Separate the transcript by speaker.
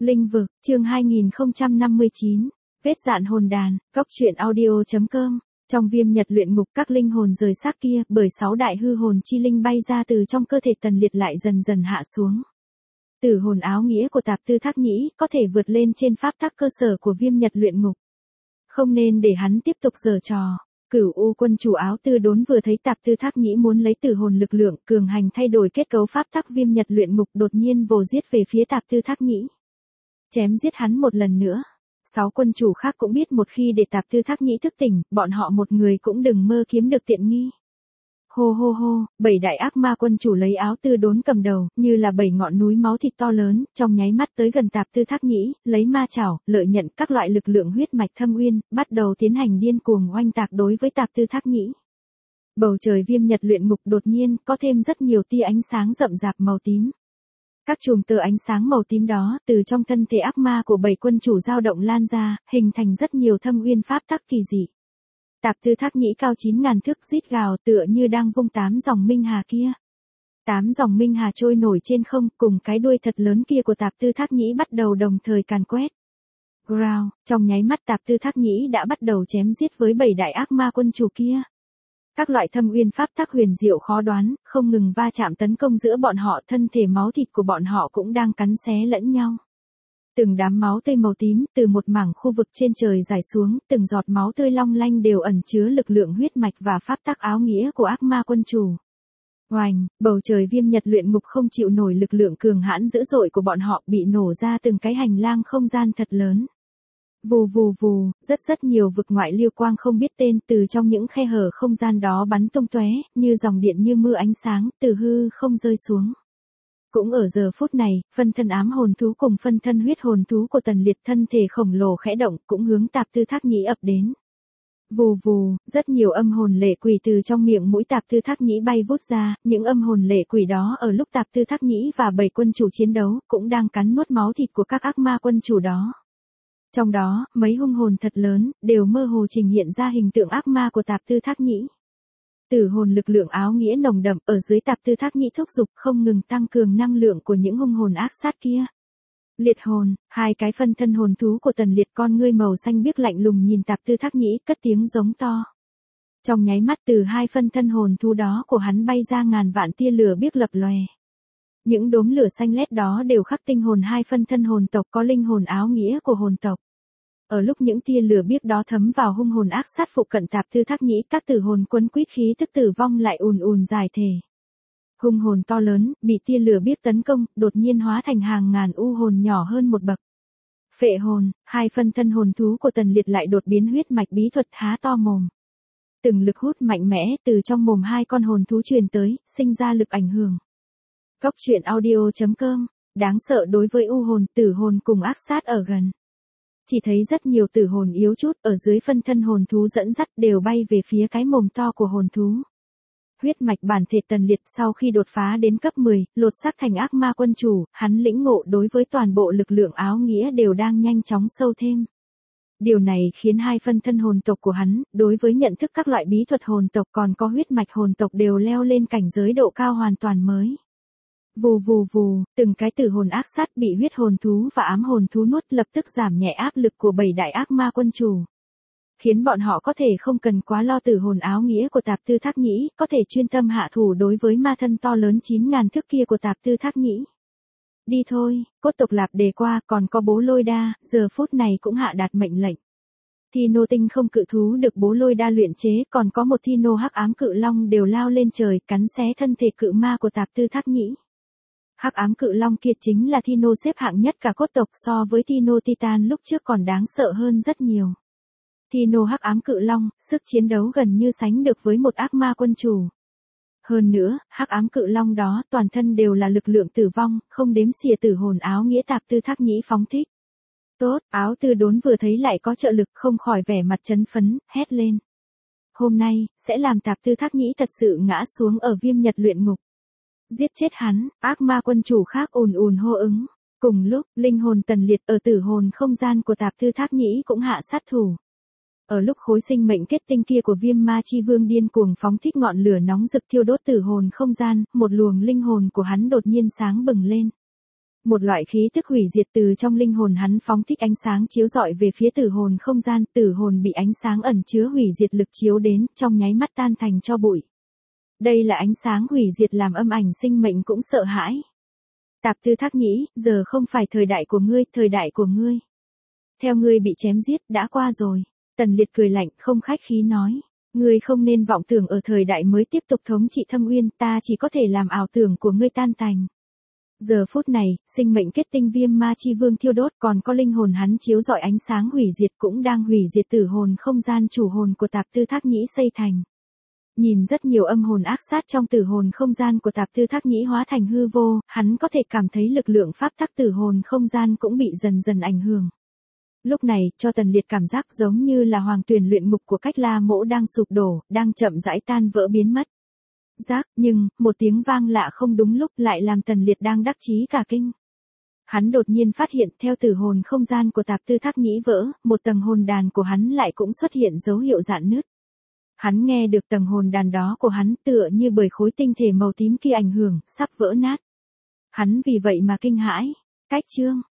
Speaker 1: Linh vực, chương 2059, vết dạn hồn đàn, góc truyện audio.com. Trong viêm nhật luyện ngục, các linh hồn rời xác kia, bởi 6 đại hư hồn chi linh bay ra từ trong cơ thể Tần Liệt lại dần dần hạ xuống. Tử hồn áo nghĩa của Tạp Tư Thác Nhĩ có thể vượt lên trên pháp tắc cơ sở của viêm nhật luyện ngục. Không nên để hắn tiếp tục giở trò. Cửu U quân chủ áo tư đốn vừa thấy Tạp Tư Thác Nhĩ muốn lấy tử hồn lực lượng cường hành thay đổi kết cấu pháp tắc viêm nhật luyện ngục, đột nhiên vồ giết về phía Tạp Tư Thác Nhĩ. Chém giết hắn một lần nữa. 6 quân chủ khác cũng biết một khi để Tạp Tư Thác Nhĩ thức tỉnh, bọn họ một người cũng đừng mơ kiếm được tiện nghi. Hô hô hô, 7 đại ác ma quân chủ lấy áo tư đốn cầm đầu, như là 7 ngọn núi máu thịt to lớn, trong nháy mắt tới gần Tạp Tư Thác Nhĩ, lấy ma chảo, lợi nhận các loại lực lượng huyết mạch thâm uyên, bắt đầu tiến hành điên cuồng oanh tạc đối với Tạp Tư Thác Nhĩ. Bầu trời viêm nhật luyện ngục đột nhiên có thêm rất nhiều tia ánh sáng rậm rạp màu tím. Các chùm tơ ánh sáng màu tím đó, từ trong thân thể ác ma của 7 quân chủ dao động lan ra, hình thành rất nhiều thâm uyên pháp tắc kỳ dị. Tạp Tư Thác Nhĩ cao 9.000 thước rít gào tựa như đang vung 8 dòng minh hà kia. 8 dòng minh hà trôi nổi trên không, cùng cái đuôi thật lớn kia của Tạp Tư Thác Nhĩ bắt đầu đồng thời càn quét. Growl, trong nháy mắt Tạp Tư Thác Nhĩ đã bắt đầu chém giết với 7 đại ác ma quân chủ kia. Các loại thâm uyên pháp tắc huyền diệu khó đoán, không ngừng va chạm tấn công giữa bọn họ, thân thể máu thịt của bọn họ cũng đang cắn xé lẫn nhau. Từng đám máu tươi màu tím từ một mảng khu vực trên trời rải xuống, từng giọt máu tươi long lanh đều ẩn chứa lực lượng huyết mạch và pháp tắc áo nghĩa của ác ma quân chủ. Oành, bầu trời viêm nhật luyện ngục không chịu nổi lực lượng cường hãn dữ dội của bọn họ, bị nổ ra từng cái hành lang không gian thật lớn. Vù vù vù, rất nhiều vực ngoại lưu quang không biết tên từ trong những khe hở không gian đó bắn tung tóe, như dòng điện như mưa ánh sáng, từ hư không rơi xuống. Cũng ở giờ phút này, phân thân ám hồn thú cùng phân thân huyết hồn thú của Tần Liệt thân thể khổng lồ khẽ động, cũng hướng Tạp Tư Thác Nhĩ ập đến. Vù vù, rất nhiều âm hồn lệ quỷ từ trong miệng mũi Tạp Tư Thác Nhĩ bay vút ra, những âm hồn lệ quỷ đó ở lúc Tạp Tư Thác Nhĩ và 7 quân chủ chiến đấu, cũng đang cắn nuốt máu thịt của các ác ma quân chủ đó. Trong đó, mấy hung hồn thật lớn, đều mơ hồ trình hiện ra hình tượng ác ma của Tạp Tư Thác Nhĩ. Tử hồn lực lượng áo nghĩa nồng đậm ở dưới Tạp Tư Thác Nhĩ thúc giục, không ngừng tăng cường năng lượng của những hung hồn ác sát kia. Liệt hồn, 2 cái phân thân hồn thú của Tần Liệt, con ngươi màu xanh biếc lạnh lùng nhìn Tạp Tư Thác Nhĩ, cất tiếng giống to. Trong nháy mắt từ 2 phân thân hồn thú đó của hắn bay ra ngàn vạn tia lửa biếc lập lòe. Những đốm lửa xanh lét đó đều khắc tinh hồn 2 phân thân hồn tộc có linh hồn áo nghĩa của hồn tộc. Ở lúc những tia lửa biếc đó thấm vào hung hồn ác sát phụ cận Tạp Tư Thác Nhĩ, các tử hồn quấn quýt khí tức tử vong lại ùn ùn giải thể. Hung hồn to lớn, bị tia lửa biếc tấn công, đột nhiên hóa thành hàng ngàn u hồn nhỏ hơn một bậc. Phệ hồn, 2 phân thân hồn thú của Tần Liệt lại đột biến huyết mạch bí thuật há to mồm. Từng lực hút mạnh mẽ từ trong mồm 2 con hồn thú truyền tới, sinh ra lực ảnh hưởng. Góc truyện audio.com, đáng sợ đối với u hồn, tử hồn cùng ác sát ở gần. Chỉ thấy rất nhiều tử hồn yếu chút ở dưới phân thân hồn thú dẫn dắt đều bay về phía cái mồm to của hồn thú. Huyết mạch bản thể Tần Liệt sau khi đột phá đến cấp 10, lột xác thành ác ma quân chủ, hắn lĩnh ngộ đối với toàn bộ lực lượng áo nghĩa đều đang nhanh chóng sâu thêm. Điều này khiến 2 phân thân hồn tộc của hắn, đối với nhận thức các loại bí thuật hồn tộc còn có huyết mạch hồn tộc đều leo lên cảnh giới độ cao hoàn toàn mới. Vù vù vù, từng cái tử hồn ác sát bị huyết hồn thú và ám hồn thú nuốt, lập tức giảm nhẹ áp lực của 7 đại ác ma quân chủ. Khiến bọn họ có thể không cần quá lo tử hồn áo nghĩa của Tạp Tư Thác Nhĩ, có thể chuyên tâm hạ thủ đối với ma thân to lớn 9.000 thước kia của Tạp Tư Thác Nhĩ. Đi thôi, cốt tộc Lạp Đề qua, còn có bố Lôi Đa, giờ phút này cũng hạ đạt mệnh lệnh. Thi nô tinh không cự thú được bố Lôi Đa luyện chế, còn có một thi nô hắc ám cự long đều lao lên trời, cắn xé thân thể cự ma của Tạp Tư Thác Nhĩ. Hắc ám cự long kia chính là thi nô xếp hạng nhất cả cốt tộc, so với thi nô Titan lúc trước còn đáng sợ hơn rất nhiều. Thi nô hắc ám cự long, sức chiến đấu gần như sánh được với một ác ma quân chủ. Hơn nữa, hắc ám cự long đó toàn thân đều là lực lượng tử vong, không đếm xỉa tử hồn áo nghĩa Tạp Tư Thác Nhĩ phóng thích. Tốt, áo tư đốn vừa thấy lại có trợ lực không khỏi vẻ mặt chấn phấn, hét lên. Hôm nay, sẽ làm Tạp Tư Thác Nhĩ thật sự ngã xuống ở viêm nhật luyện ngục. Giết chết hắn, ác ma quân chủ khác ùn ùn hô ứng. Cùng lúc, linh hồn Tần Liệt ở tử hồn không gian của Tạp Tư Thác Nhĩ cũng hạ sát thủ. Ở lúc khối sinh mệnh kết tinh kia của viêm ma chi vương điên cuồng phóng thích ngọn lửa nóng rực thiêu đốt tử hồn không gian, một luồng linh hồn của hắn đột nhiên sáng bừng lên. Một loại khí tức hủy diệt từ trong linh hồn hắn phóng thích ánh sáng chiếu rọi về phía tử hồn không gian, tử hồn bị ánh sáng ẩn chứa hủy diệt lực chiếu đến, trong nháy mắt tan thành tro bụi. Đây là ánh sáng hủy diệt làm âm ảnh sinh mệnh cũng sợ hãi. Tạp Tư Thác Nhĩ, giờ không phải thời đại của ngươi, thời đại của ngươi. Theo ngươi bị chém giết, đã qua rồi. Tần Liệt cười lạnh, không khách khí nói. Ngươi không nên vọng tưởng ở thời đại mới tiếp tục thống trị Thâm Uyên, ta chỉ có thể làm ảo tưởng của ngươi tan tành. Giờ phút này, sinh mệnh kết tinh viêm ma chi vương thiêu đốt, còn có linh hồn hắn chiếu rọi ánh sáng hủy diệt cũng đang hủy diệt tử hồn không gian chủ hồn của Tạp Tư Thác Nhĩ xây thành. Nhìn rất nhiều âm hồn ác sát trong tử hồn không gian của Tạp Tư Thác Nhĩ hóa thành hư vô, hắn có thể cảm thấy lực lượng pháp tắc tử hồn không gian cũng bị dần dần ảnh hưởng. Lúc này, cho Tần Liệt cảm giác giống như là hoàng tuyển luyện ngục của Cách La Mỗ đang sụp đổ, đang chậm rãi tan vỡ biến mất. Nhưng, một tiếng vang lạ không đúng lúc lại làm Tần Liệt đang đắc chí cả kinh. Hắn đột nhiên phát hiện theo tử hồn không gian của Tạp Tư Thác Nhĩ vỡ, một tầng hồn đàn của hắn lại cũng xuất hiện dấu hiệu rạn nứt. Hắn nghe được tầng hồn đàn đó của hắn tựa như bởi khối tinh thể màu tím kia ảnh hưởng, sắp vỡ nát. Hắn vì vậy mà kinh hãi. Cách chương